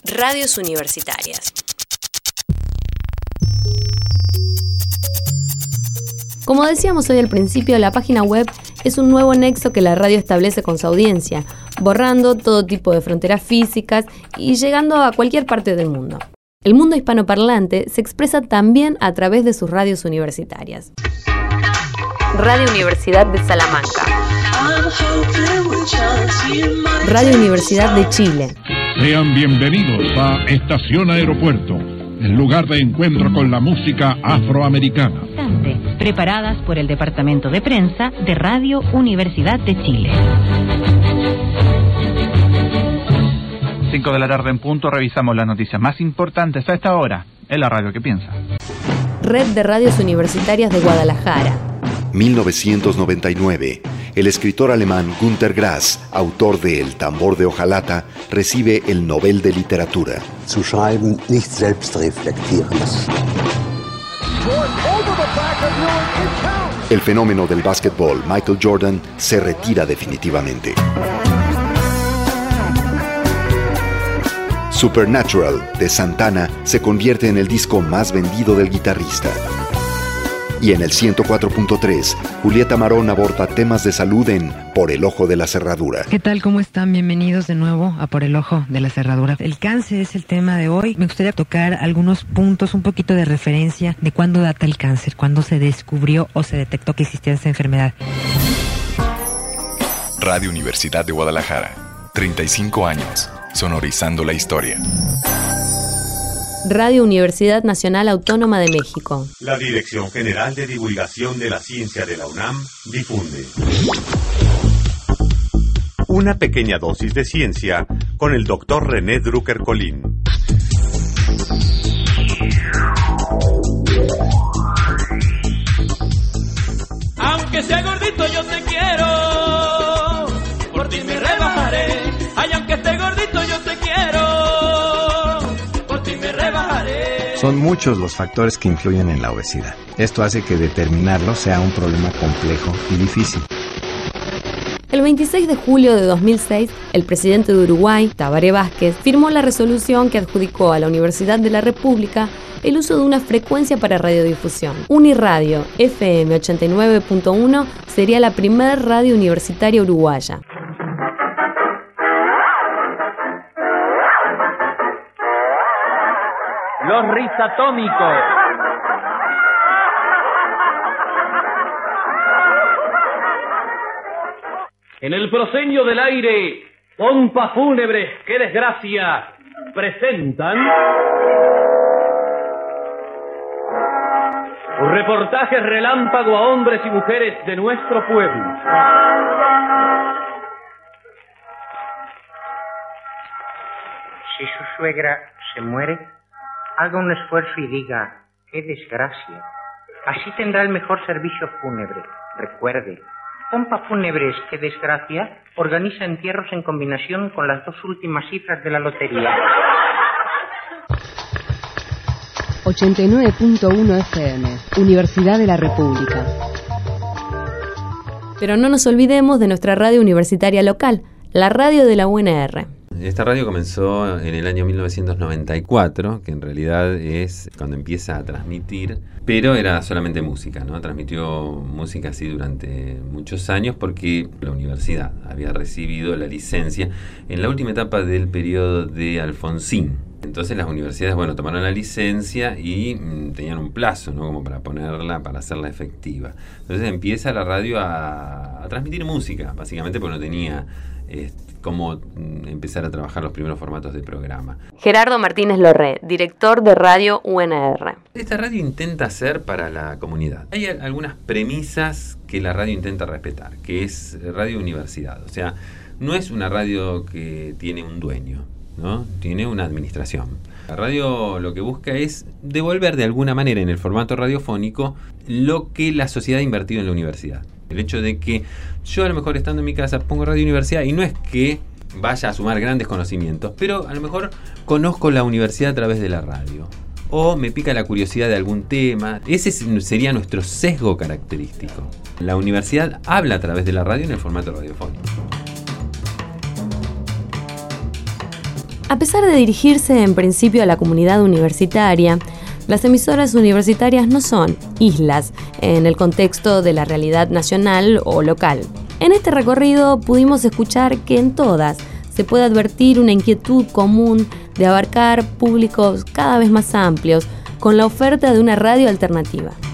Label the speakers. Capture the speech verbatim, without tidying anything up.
Speaker 1: Radios universitarias. Como decíamos hoy al principio, la página web es un nuevo nexo que la radio establece con su audiencia, borrando todo tipo de fronteras físicas y llegando a cualquier parte del mundo. El mundo hispanoparlante se expresa también a través de sus radios universitarias. Radio Universidad de Salamanca. Radio Universidad de Chile.
Speaker 2: Sean bienvenidos a Estación Aeropuerto, el lugar de encuentro con la música afroamericana.
Speaker 3: Preparadas por el Departamento de Prensa de Radio Universidad de Chile.
Speaker 4: cinco de la tarde en punto, revisamos las noticias más importantes a esta hora en la radio que piensa.
Speaker 1: Red de Radios Universitarias de Guadalajara.
Speaker 5: mil novecientos noventa y nueve. El escritor alemán Günter Grass, autor de El tambor de hojalata, recibe el Nobel de Literatura.
Speaker 6: Zu schreiben, nicht selbst reflektierendes.
Speaker 5: El fenómeno del básquetbol, Michael Jordan, se retira definitivamente. Supernatural, de Santana, se convierte en el disco más vendido del guitarrista. Y en el ciento cuatro punto tres, Julieta Marón aborda temas de salud en Por el Ojo de la Cerradura.
Speaker 7: ¿Qué tal? ¿Cómo están? Bienvenidos de nuevo a Por el Ojo de la Cerradura. El cáncer es el tema de hoy. Me gustaría tocar algunos puntos, un poquito de referencia de cuándo data el cáncer, cuándo se descubrió o se detectó que existía esta enfermedad.
Speaker 8: Radio Universidad de Guadalajara, treinta y cinco años, sonorizando la historia.
Speaker 1: Radio Universidad Nacional Autónoma de México.
Speaker 9: La Dirección General de Divulgación de la Ciencia de la UNAM difunde una pequeña dosis de ciencia con el doctor René Drucker Colín.
Speaker 10: Aunque sea gordito yo te quiero, por ti me rebajaré. Ay, aunque esté gordito yo te quiero, por ti me rebajaré.
Speaker 11: Son muchos los factores que influyen en la obesidad. Esto hace que determinarlo sea un problema complejo y difícil.
Speaker 1: El veintiséis de julio de dos mil seis, el presidente de Uruguay, Tabaré Vázquez, firmó la resolución que adjudicó a la Universidad de la República el uso de una frecuencia para radiodifusión. Uniradio F M ochenta y nueve punto uno sería la primer radio universitaria uruguaya.
Speaker 12: Los rizatómicos. En el proscenio del aire, pompas fúnebres, qué desgracia, presentan reportajes relámpago a hombres y mujeres de nuestro pueblo.
Speaker 13: Si su suegra se muere, haga un esfuerzo y diga, qué desgracia. Así tendrá el mejor servicio fúnebre. Recuerde, Pompa Fúnebres, qué desgracia, organiza entierros en combinación con las dos últimas cifras de la lotería.
Speaker 1: ochenta y nueve punto uno F M, Universidad de la República. Pero no nos olvidemos de nuestra radio universitaria local, la radio de la U N R.
Speaker 14: Esta radio comenzó en el año mil novecientos noventa y cuatro, que en realidad es cuando empieza a transmitir, pero era solamente música, ¿no? Transmitió música así durante muchos años porque la universidad había recibido la licencia en la última etapa del periodo de Alfonsín. Entonces las universidades, bueno, tomaron la licencia y mmm, tenían un plazo, ¿no? Como para ponerla, para hacerla efectiva. Entonces empieza la radio a, a transmitir música, básicamente porque no tenía eh, cómo mmm, empezar a trabajar los primeros formatos de programa.
Speaker 1: Gerardo Martínez Lorré, director de Radio U N R.
Speaker 14: Esta radio intenta ser para la comunidad. Hay algunas premisas que la radio intenta respetar, que es radio universidad. O sea, no es una radio que tiene un dueño, ¿no? Tiene una administración. La radio lo que busca es devolver de alguna manera en el formato radiofónico lo que la sociedad ha invertido en la universidad. El hecho de que yo a lo mejor estando en mi casa pongo Radio Universidad y no es que vaya a sumar grandes conocimientos, pero a lo mejor conozco la universidad a través de la radio. O me pica la curiosidad de algún tema. Ese sería nuestro sesgo característico. La universidad habla a través de la radio en el formato radiofónico.
Speaker 1: A pesar de dirigirse en principio a la comunidad universitaria, las emisoras universitarias no son islas en el contexto de la realidad nacional o local. En este recorrido pudimos escuchar que en todas se puede advertir una inquietud común de abarcar públicos cada vez más amplios con la oferta de una radio alternativa.